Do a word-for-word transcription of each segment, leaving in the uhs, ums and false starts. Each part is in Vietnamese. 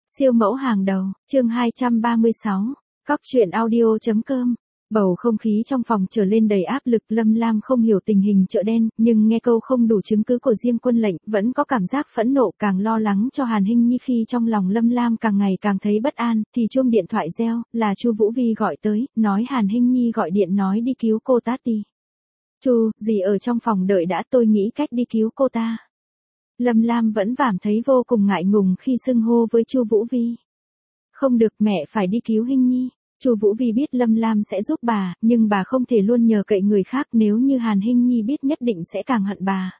Siêu mẫu hàng đầu, chương hai trăm ba mươi sáu, cóc truyện audio.com. Bầu không khí trong phòng trở lên đầy áp lực. Lâm Lam không hiểu tình hình chợ đen, nhưng nghe câu không đủ chứng cứ của Diêm Quân Lệnh, vẫn có cảm giác phẫn nộ, càng lo lắng cho Hàn Hinh Nhi. Khi trong lòng Lâm Lam càng ngày càng thấy bất an, thì chuông điện thoại reo, là Chu Vũ Vi gọi tới, nói Hàn Hinh Nhi gọi điện nói đi cứu cô ta đi. Chu, dì ở trong phòng đợi đã, tôi nghĩ cách đi cứu cô ta. Lâm Lam vẫn cảm thấy vô cùng ngại ngùng khi xưng hô với Chu Vũ Vi. Không được, mẹ phải đi cứu Hinh Nhi. Chu Vũ Vi biết Lâm Lam sẽ giúp bà, nhưng bà không thể luôn nhờ cậy người khác, nếu như Hàn Hinh Nhi biết nhất định sẽ càng hận bà.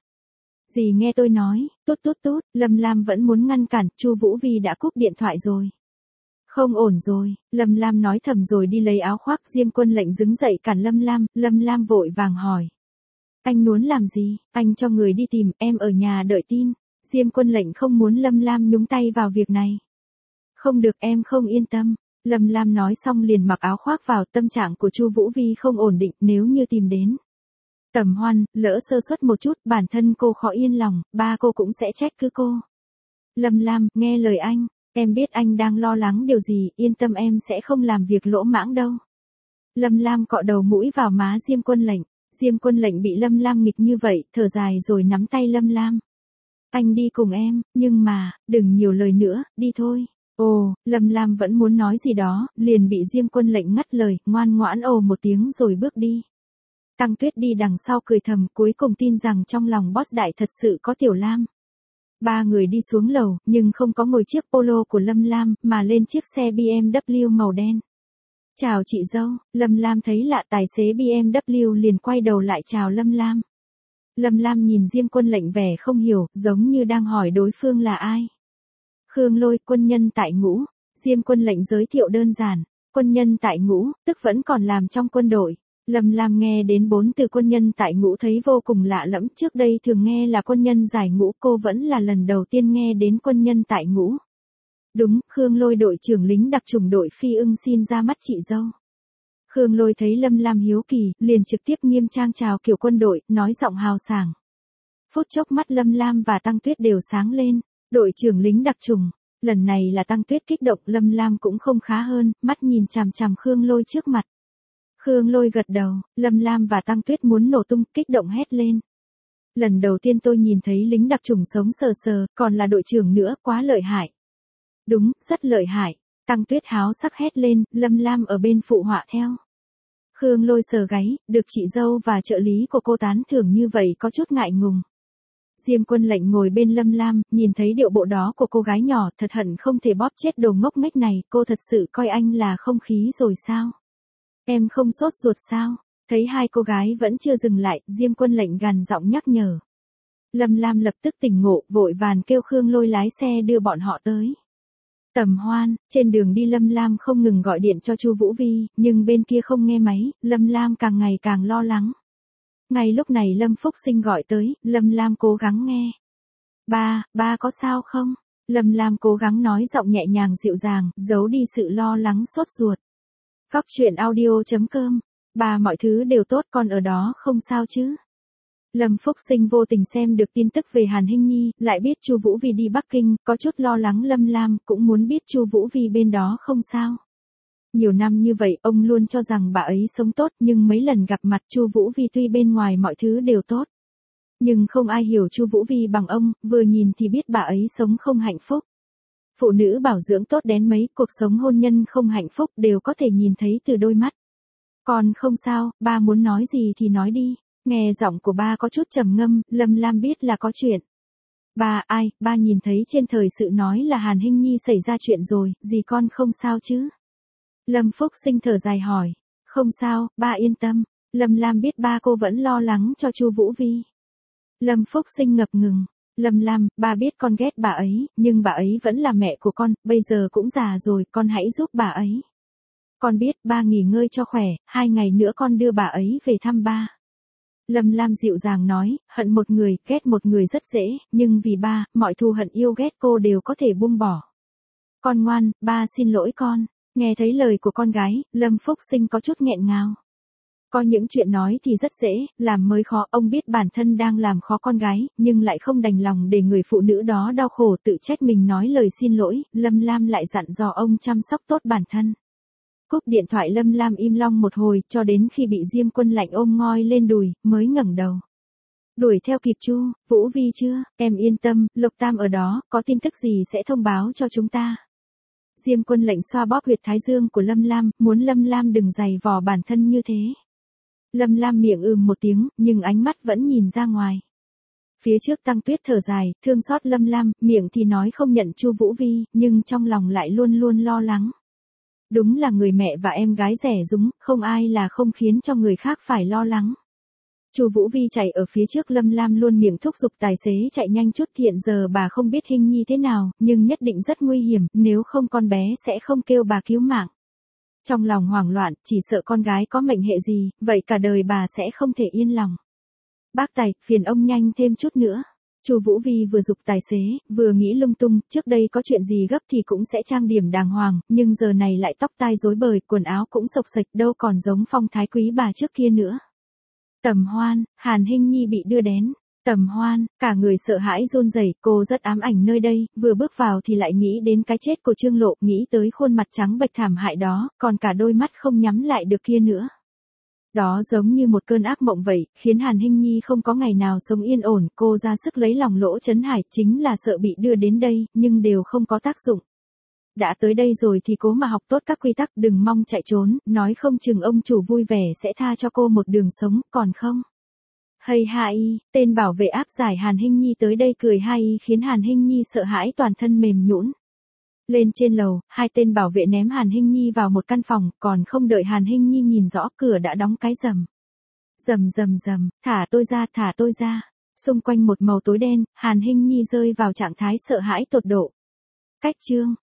Dì nghe tôi nói, tốt tốt tốt, Lâm Lam vẫn muốn ngăn cản, Chu Vũ Vi đã cúp điện thoại rồi. Không ổn rồi, Lâm Lam nói thầm rồi đi lấy áo khoác. Diêm Quân Lệnh đứng dậy cản Lâm Lam, Lâm Lam vội vàng hỏi. Anh muốn làm gì? Anh cho người đi tìm, em ở nhà đợi tin. Diêm Quân Lệnh không muốn Lâm Lam nhúng tay vào việc này. Không được, em không yên tâm. Lâm Lam nói xong liền mặc áo khoác vào. Tâm trạng của Chu Vũ Vi không ổn định, nếu như tìm đến Tầm Hoan, lỡ sơ suất một chút, bản thân cô khó yên lòng, ba cô cũng sẽ trách cứ cô. Lâm Lam, nghe lời anh, em biết anh đang lo lắng điều gì, yên tâm em sẽ không làm việc lỗ mãng đâu. Lâm Lam cọ đầu mũi vào má Diêm Quân Lệnh. Diêm Quân Lệnh bị Lâm Lam nghịch như vậy, thở dài rồi nắm tay Lâm Lam. Anh đi cùng em, nhưng mà, đừng nhiều lời nữa, đi thôi. Ồ, Lâm Lam vẫn muốn nói gì đó, liền bị Diêm Quân Lệnh ngắt lời, ngoan ngoãn ồ một tiếng rồi bước đi. Tăng Tuyết đi đằng sau cười thầm, cuối cùng tin rằng trong lòng boss đại thật sự có Tiểu Lam. Ba người đi xuống lầu, nhưng không có ngồi chiếc Polo của Lâm Lam, mà lên chiếc xe bê em vê màu đen. Chào chị dâu. Lâm Lam thấy lạ, tài xế bê em vê liền quay đầu lại chào Lâm Lam. Lâm Lam nhìn Diêm Quân Lệnh vẻ không hiểu, giống như đang hỏi đối phương là ai. Khương Lôi, quân nhân tại ngũ. Diêm Quân Lệnh giới thiệu đơn giản. Quân nhân tại ngũ, tức vẫn còn làm trong quân đội. Lâm Lam nghe đến bốn từ quân nhân tại ngũ thấy vô cùng lạ lẫm, trước đây thường nghe là quân nhân giải ngũ, cô vẫn là lần đầu tiên nghe đến quân nhân tại ngũ. Đúng, Khương Lôi đội trưởng lính đặc chủng đội Phi Ưng xin ra mắt chị dâu. Khương Lôi thấy Lâm Lam hiếu kỳ, liền trực tiếp nghiêm trang chào kiểu quân đội, nói giọng hào sảng. Phút chốc mắt Lâm Lam và Tăng Tuyết đều sáng lên. Đội trưởng lính đặc chủng, lần này là Tăng Tuyết kích động, Lâm Lam cũng không khá hơn, mắt nhìn chằm chằm Khương Lôi trước mặt. Khương Lôi gật đầu, Lâm Lam và Tăng Tuyết muốn nổ tung, kích động hét lên. Lần đầu tiên tôi nhìn thấy lính đặc chủng sống sờ sờ, còn là đội trưởng nữa, quá lợi hại. Đúng, rất lợi hại. Tăng Tuyết háo sắc hét lên, Lâm Lam ở bên phụ họa theo. Khương Lôi sờ gáy, được chị dâu và trợ lý của cô tán thưởng như vậy có chút ngại ngùng. Diêm Quân Lệnh ngồi bên Lâm Lam, nhìn thấy điệu bộ đó của cô gái nhỏ, thật hận không thể bóp chết đồ ngốc nghếch này, cô thật sự coi anh là không khí rồi sao? Em không sốt ruột sao? Thấy hai cô gái vẫn chưa dừng lại, Diêm Quân Lệnh gằn giọng nhắc nhở. Lâm Lam lập tức tỉnh ngộ, vội vàng kêu Khương Lôi lái xe đưa bọn họ tới Tầm Hoan. Trên đường đi Lâm Lam không ngừng gọi điện cho Chu Vũ Vi, nhưng bên kia không nghe máy, Lâm Lam càng ngày càng lo lắng. Ngay lúc này Lâm Phúc Sinh gọi tới, Lâm Lam cố gắng nghe. Ba, ba có sao không? Lâm Lam cố gắng nói giọng nhẹ nhàng dịu dàng, giấu đi sự lo lắng sốt ruột. Cóc truyện audio.com. Ba, mọi thứ đều tốt, con ở đó không sao chứ? Lâm Phúc Sinh vô tình xem được tin tức về Hàn Hinh Nhi, lại biết Chu Vũ Vi đi Bắc Kinh, có chút lo lắng. Lâm Lam cũng muốn biết Chu Vũ Vi bên đó không sao. Nhiều năm như vậy, ông luôn cho rằng bà ấy sống tốt, nhưng mấy lần gặp mặt Chu Vũ Vi tuy bên ngoài mọi thứ đều tốt, nhưng không ai hiểu Chu Vũ Vi bằng ông, vừa nhìn thì biết bà ấy sống không hạnh phúc. Phụ nữ bảo dưỡng tốt đến mấy, cuộc sống hôn nhân không hạnh phúc đều có thể nhìn thấy từ đôi mắt. Con không sao, ba muốn nói gì thì nói đi. Nghe giọng của ba có chút trầm ngâm, Lâm Lam biết là có chuyện. Ba, ai, ba nhìn thấy trên thời sự nói là Hàn Hinh Nhi xảy ra chuyện rồi, gì con không sao chứ? Lâm Phúc Sinh thở dài hỏi. Không sao, ba yên tâm. Lâm Lam biết ba cô vẫn lo lắng cho Chu Vũ Vi. Lâm Phúc Sinh ngập ngừng. Lâm Lam, ba biết con ghét bà ấy, nhưng bà ấy vẫn là mẹ của con, bây giờ cũng già rồi, con hãy giúp bà ấy. Con biết, ba nghỉ ngơi cho khỏe, hai ngày nữa con đưa bà ấy về thăm ba. Lâm Lam dịu dàng nói, hận một người, ghét một người rất dễ, nhưng vì ba, mọi thù hận yêu ghét cô đều có thể buông bỏ. Con ngoan, ba xin lỗi con. Nghe thấy lời của con gái, Lâm Phúc Sinh có chút nghẹn ngào. Có những chuyện nói thì rất dễ, làm mới khó, ông biết bản thân đang làm khó con gái, nhưng lại không đành lòng để người phụ nữ đó đau khổ tự trách mình nói lời xin lỗi, Lâm Lam lại dặn dò ông chăm sóc tốt bản thân. Cúp điện thoại Lâm Lam im lặng một hồi, cho đến khi bị Diêm Quân Lạnh ôm ngoi lên đùi, mới ngẩng đầu. Đuổi theo kịp Chu, Vũ Vi chưa, em yên tâm, Lộc Tam ở đó, có tin tức gì sẽ thông báo cho chúng ta. Diêm Quân Lệnh xoa bóp huyệt thái dương của Lâm Lam, muốn Lâm Lam đừng giày vò bản thân như thế. Lâm Lam miệng ừm một tiếng, nhưng ánh mắt vẫn nhìn ra ngoài. Phía trước Tăng Tuyết thở dài, thương xót Lâm Lam, miệng thì nói không nhận Chu Vũ Vi, nhưng trong lòng lại luôn luôn lo lắng. Đúng là người mẹ và em gái rẻ rúng, không ai là không khiến cho người khác phải lo lắng. Chu Vũ Vi chạy ở phía trước, Lâm Lam luôn miệng thúc giục tài xế chạy nhanh chút, hiện giờ bà không biết Hinh Nhi thế nào, nhưng nhất định rất nguy hiểm, nếu không con bé sẽ không kêu bà cứu mạng. Trong lòng hoảng loạn, chỉ sợ con gái có mệnh hệ gì, vậy cả đời bà sẽ không thể yên lòng. Bác Tài, phiền ông nhanh thêm chút nữa. Chu Vũ Vi vừa giục tài xế, vừa nghĩ lung tung, trước đây có chuyện gì gấp thì cũng sẽ trang điểm đàng hoàng, nhưng giờ này lại tóc tai rối bời, quần áo cũng xộc xệch, đâu còn giống phong thái quý bà trước kia nữa. Tầm Hoan, Hàn Hinh Nhi bị đưa đến. Tầm Hoan, cả người sợ hãi run rẩy, cô rất ám ảnh nơi đây, vừa bước vào thì lại nghĩ đến cái chết của Trương Lộ, nghĩ tới khuôn mặt trắng bệch thảm hại đó, còn cả đôi mắt không nhắm lại được kia nữa. Đó giống như một cơn ác mộng vậy, khiến Hàn Hinh Nhi không có ngày nào sống yên ổn, cô ra sức lấy lòng Lỗ Chấn Hải, chính là sợ bị đưa đến đây, nhưng đều không có tác dụng. Đã tới đây rồi thì cố mà học tốt các quy tắc, đừng mong chạy trốn, nói không chừng ông chủ vui vẻ sẽ tha cho cô một đường sống, còn không. Hay hai, tên bảo vệ áp giải Hàn Hinh Nhi tới đây cười hai, khiến Hàn Hinh Nhi sợ hãi toàn thân mềm nhũn. Lên trên lầu, hai tên bảo vệ ném Hàn Hinh Nhi vào một căn phòng, còn không đợi Hàn Hinh Nhi nhìn rõ, cửa đã đóng cái rầm. Rầm rầm rầm, thả tôi ra, thả tôi ra. Xung quanh một màu tối đen, Hàn Hinh Nhi rơi vào trạng thái sợ hãi tột độ. Cách chương